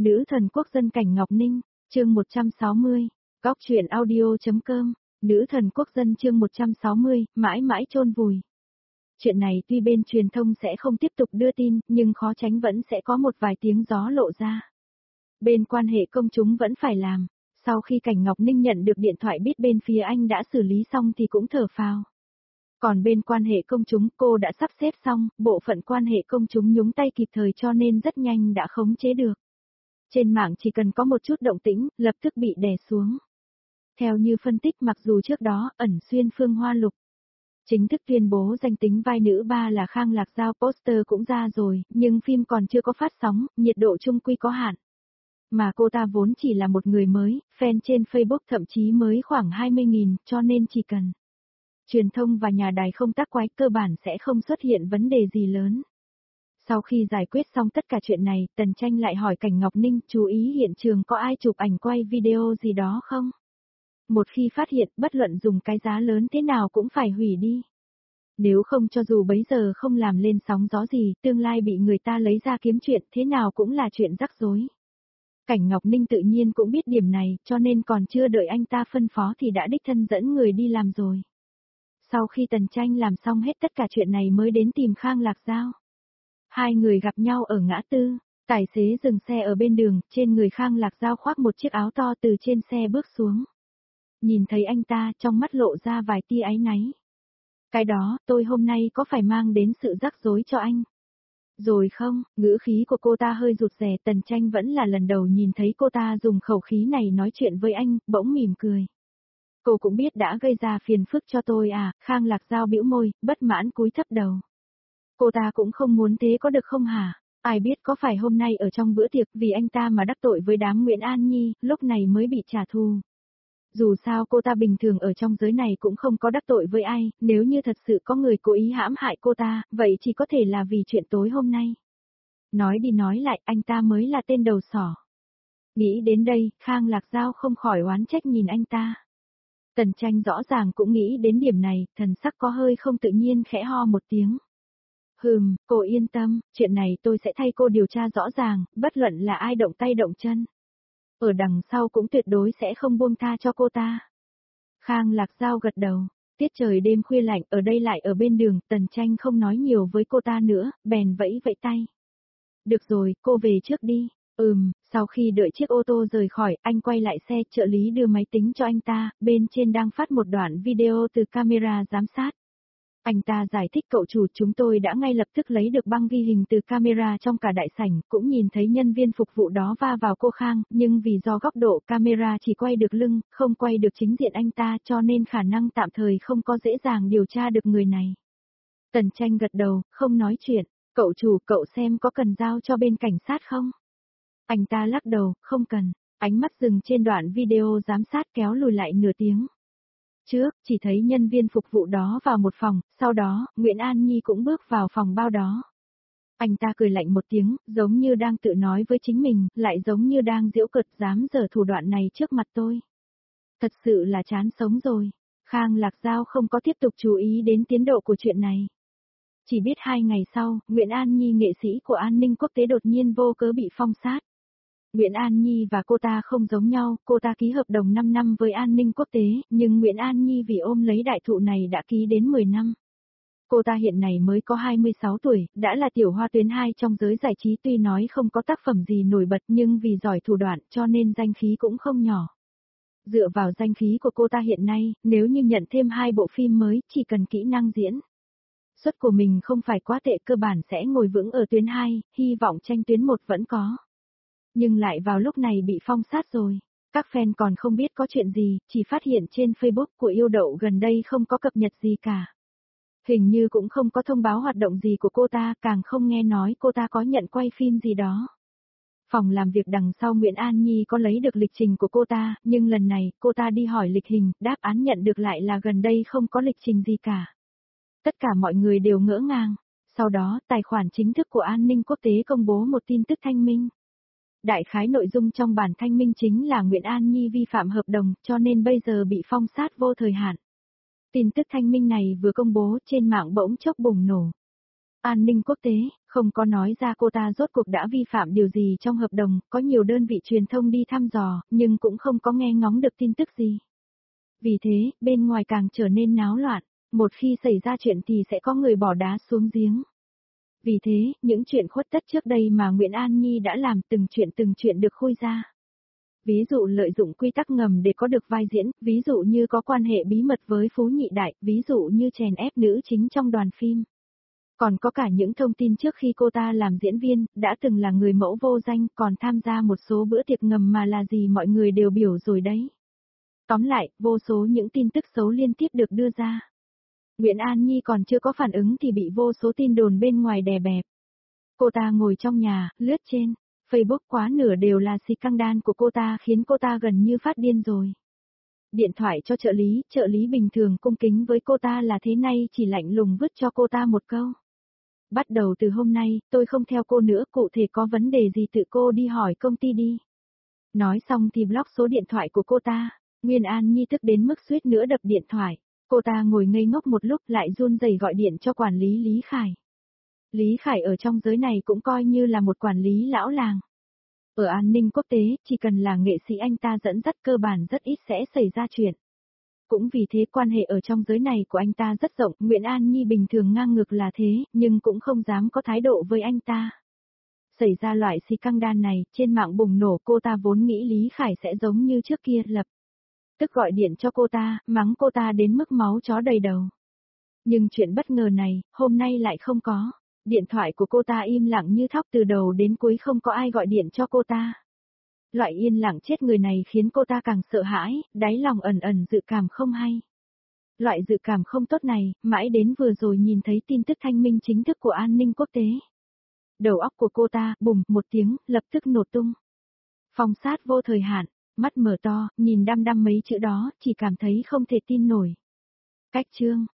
Nữ thần quốc dân Cảnh Ngọc Ninh, chương 160, góc truyện audio.com, nữ thần quốc dân chương 160, mãi mãi chôn vùi. Chuyện này tuy bên truyền thông sẽ không tiếp tục đưa tin, nhưng khó tránh vẫn sẽ có một vài tiếng gió lộ ra. Bên quan hệ công chúng vẫn phải làm, sau khi Cảnh Ngọc Ninh nhận được điện thoại biết bên phía anh đã xử lý xong thì cũng thở phào. Còn bên quan hệ công chúng cô đã sắp xếp xong, bộ phận quan hệ công chúng nhúng tay kịp thời cho nên rất nhanh đã khống chế được. Trên mạng chỉ cần có một chút động tĩnh, lập tức bị đè xuống. Theo như phân tích mặc dù trước đó ẩn xuyên Phương Hoa Lục chính thức tuyên bố danh tính vai nữ ba là Khang Lạc Giao, poster cũng ra rồi, nhưng phim còn chưa có phát sóng, nhiệt độ chung quy có hạn. Mà cô ta vốn chỉ là một người mới, fan trên Facebook thậm chí mới khoảng 20.000, cho nên chỉ cần truyền thông và nhà đài không tác quái cơ bản sẽ không xuất hiện vấn đề gì lớn. Sau khi giải quyết xong tất cả chuyện này, Tần Tranh lại hỏi Cảnh Ngọc Ninh chú ý hiện trường có ai chụp ảnh quay video gì đó không? Một khi phát hiện bất luận dùng cái giá lớn thế nào cũng phải hủy đi. Nếu không cho dù bấy giờ không làm lên sóng gió gì, tương lai bị người ta lấy ra kiếm chuyện thế nào cũng là chuyện rắc rối. Cảnh Ngọc Ninh tự nhiên cũng biết điểm này, cho nên còn chưa đợi anh ta phân phó thì đã đích thân dẫn người đi làm rồi. Sau khi Tần Tranh làm xong hết tất cả chuyện này mới đến tìm Khang Lạc Giao. Hai người gặp nhau ở ngã tư, tài xế dừng xe ở bên đường, trên người Khang Lạc Giao khoác một chiếc áo to từ trên xe bước xuống. Nhìn thấy anh ta trong mắt lộ ra vài tia áy náy. Cái đó, tôi hôm nay có phải mang đến sự rắc rối cho anh? Rồi không, ngữ khí của cô ta hơi rụt rè, Tần Tranh vẫn là lần đầu nhìn thấy cô ta dùng khẩu khí này nói chuyện với anh, bỗng mỉm cười. Cô cũng biết đã gây ra phiền phức cho tôi à, Khang Lạc Giao bĩu môi, bất mãn cúi thấp đầu. Cô ta cũng không muốn thế có được không hả? Ai biết có phải hôm nay ở trong bữa tiệc vì anh ta mà đắc tội với đám Nguyễn An Nhi, lúc này mới bị trả thù. Dù sao cô ta bình thường ở trong giới này cũng không có đắc tội với ai, nếu như thật sự có người cố ý hãm hại cô ta, vậy chỉ có thể là vì chuyện tối hôm nay. Nói đi nói lại, anh ta mới là tên đầu sỏ. Nghĩ đến đây, Khang Lạc Giao không khỏi oán trách nhìn anh ta. Tần Tranh rõ ràng cũng nghĩ đến điểm này, thần sắc có hơi không tự nhiên khẽ ho một tiếng. Cô yên tâm, chuyện này tôi sẽ thay cô điều tra rõ ràng, bất luận là ai động tay động chân. Ở đằng sau cũng tuyệt đối sẽ không buông tha cho cô ta. Khang Lạc Giao gật đầu, tiết trời đêm khuya lạnh ở đây lại ở bên đường, Tần Tranh không nói nhiều với cô ta nữa, bèn vẫy vẫy tay. Được rồi, cô về trước đi. Sau khi đợi chiếc ô tô rời khỏi, anh quay lại xe, trợ lý đưa máy tính cho anh ta, bên trên đang phát một đoạn video từ camera giám sát. Anh ta giải thích cậu chủ chúng tôi đã ngay lập tức lấy được băng ghi hình từ camera trong cả đại sảnh, cũng nhìn thấy nhân viên phục vụ đó va vào cô Khang, nhưng vì do góc độ camera chỉ quay được lưng, không quay được chính diện anh ta cho nên khả năng tạm thời không có dễ dàng điều tra được người này. Tần Tranh gật đầu, không nói chuyện, cậu chủ cậu xem có cần giao cho bên cảnh sát không? Anh ta lắc đầu, không cần, ánh mắt dừng trên đoạn video giám sát kéo lùi lại nửa tiếng. Trước, chỉ thấy nhân viên phục vụ đó vào một phòng, sau đó, Nguyễn An Nhi cũng bước vào phòng bao đó. Anh ta cười lạnh một tiếng, giống như đang tự nói với chính mình, lại giống như đang giễu cợt dám giở thủ đoạn này trước mặt tôi. Thật sự là chán sống rồi. Khang Lạc Giao không có tiếp tục chú ý đến tiến độ của chuyện này. Chỉ biết 2 ngày sau, Nguyễn An Nhi nghệ sĩ của an ninh quốc tế đột nhiên vô cớ bị phong sát. Nguyễn An Nhi và cô ta không giống nhau, cô ta ký hợp đồng 5 năm với an ninh quốc tế, nhưng Nguyễn An Nhi vì ôm lấy đại thụ này đã ký đến 10 năm. Cô ta hiện nay mới có 26 tuổi, đã là tiểu hoa tuyến 2 trong giới giải trí tuy nói không có tác phẩm gì nổi bật nhưng vì giỏi thủ đoạn cho nên danh khí cũng không nhỏ. Dựa vào danh khí của cô ta hiện nay, nếu như nhận thêm 2 bộ phim mới, chỉ cần kỹ năng diễn xuất của mình không phải quá tệ cơ bản sẽ ngồi vững ở tuyến 2, hy vọng tranh tuyến 1 vẫn có. Nhưng lại vào lúc này bị phong sát rồi. Các fan còn không biết có chuyện gì, chỉ phát hiện trên Facebook của yêu đậu gần đây không có cập nhật gì cả. Hình như cũng không có thông báo hoạt động gì của cô ta, càng không nghe nói cô ta có nhận quay phim gì đó. Phòng làm việc đằng sau Nguyễn An Nhi có lấy được lịch trình của cô ta, nhưng lần này cô ta đi hỏi lịch hình, đáp án nhận được lại là gần đây không có lịch trình gì cả. Tất cả mọi người đều ngỡ ngàng. Sau đó, tài khoản chính thức của an ninh quốc tế công bố một tin tức thanh minh. Đại khái nội dung trong bản thanh minh chính là Nguyễn An Nhi vi phạm hợp đồng, cho nên bây giờ bị phong sát vô thời hạn. Tin tức thanh minh này vừa công bố trên mạng bỗng chốc bùng nổ. An ninh quốc tế, Không có nói ra cô ta rốt cuộc đã vi phạm điều gì trong hợp đồng, có nhiều đơn vị truyền thông đi thăm dò, nhưng cũng không có nghe ngóng được tin tức gì. Vì thế, bên ngoài càng trở nên náo loạn, một khi xảy ra chuyện thì sẽ có người bỏ đá xuống giếng. Vì thế, những chuyện khuất tất trước đây mà Nguyễn An Nhi đã làm từng chuyện được khui ra. Ví dụ lợi dụng quy tắc ngầm để có được vai diễn, ví dụ như có quan hệ bí mật với Phú Nhị Đại, ví dụ như chèn ép nữ chính trong đoàn phim. Còn có cả những thông tin trước khi cô ta làm diễn viên, đã từng là người mẫu vô danh, còn tham gia một số bữa tiệc ngầm mà là gì mọi người đều biểu rồi đấy. Tóm lại, vô số những tin tức xấu liên tiếp được đưa ra. Nguyễn An Nhi còn chưa có phản ứng thì bị vô số tin đồn bên ngoài đè bẹp. Cô ta ngồi trong nhà, lướt trên Facebook, quá nửa đều là scandal của cô ta khiến cô ta gần như phát điên rồi. Điện thoại cho trợ lý bình thường cung kính với cô ta là thế nay chỉ lạnh lùng vứt cho cô ta một câu. Bắt đầu từ hôm nay, tôi không theo cô nữa, cụ thể có vấn đề gì tự cô đi hỏi công ty đi. Nói xong thì block số điện thoại của cô ta. Nguyên An Nhi tức đến mức suýt nữa đập điện thoại. Cô ta ngồi ngây ngốc một lúc lại run rẩy gọi điện cho quản lý Lý Khải. Lý Khải ở trong giới này cũng coi như là một quản lý lão làng. Ở an ninh quốc tế, chỉ cần là nghệ sĩ anh ta dẫn dắt cơ bản rất ít sẽ xảy ra chuyện. Cũng vì thế quan hệ ở trong giới này của anh ta rất rộng, Nguyễn An Nhi bình thường ngang ngược là thế, nhưng cũng không dám có thái độ với anh ta. Xảy ra loại scandal này, trên mạng bùng nổ, cô ta vốn nghĩ Lý Khải sẽ giống như trước kia lập tức gọi điện cho cô ta, mắng cô ta đến mức máu chó đầy đầu. Nhưng chuyện bất ngờ này, hôm nay lại không có. Điện thoại của cô ta im lặng như thóc, từ đầu đến cuối không có ai gọi điện cho cô ta. Loại yên lặng chết người này khiến cô ta càng sợ hãi, đáy lòng ẩn ẩn dự cảm không hay. Loại dự cảm không tốt này, mãi đến vừa rồi nhìn thấy tin tức thanh minh chính thức của an ninh quốc tế. Đầu óc của cô ta, bùng, một tiếng, lập tức nổ tung. Phong sát vô thời hạn, mắt mở to, nhìn đăm đăm mấy chữ đó, chỉ cảm thấy không thể tin nổi. Cách chương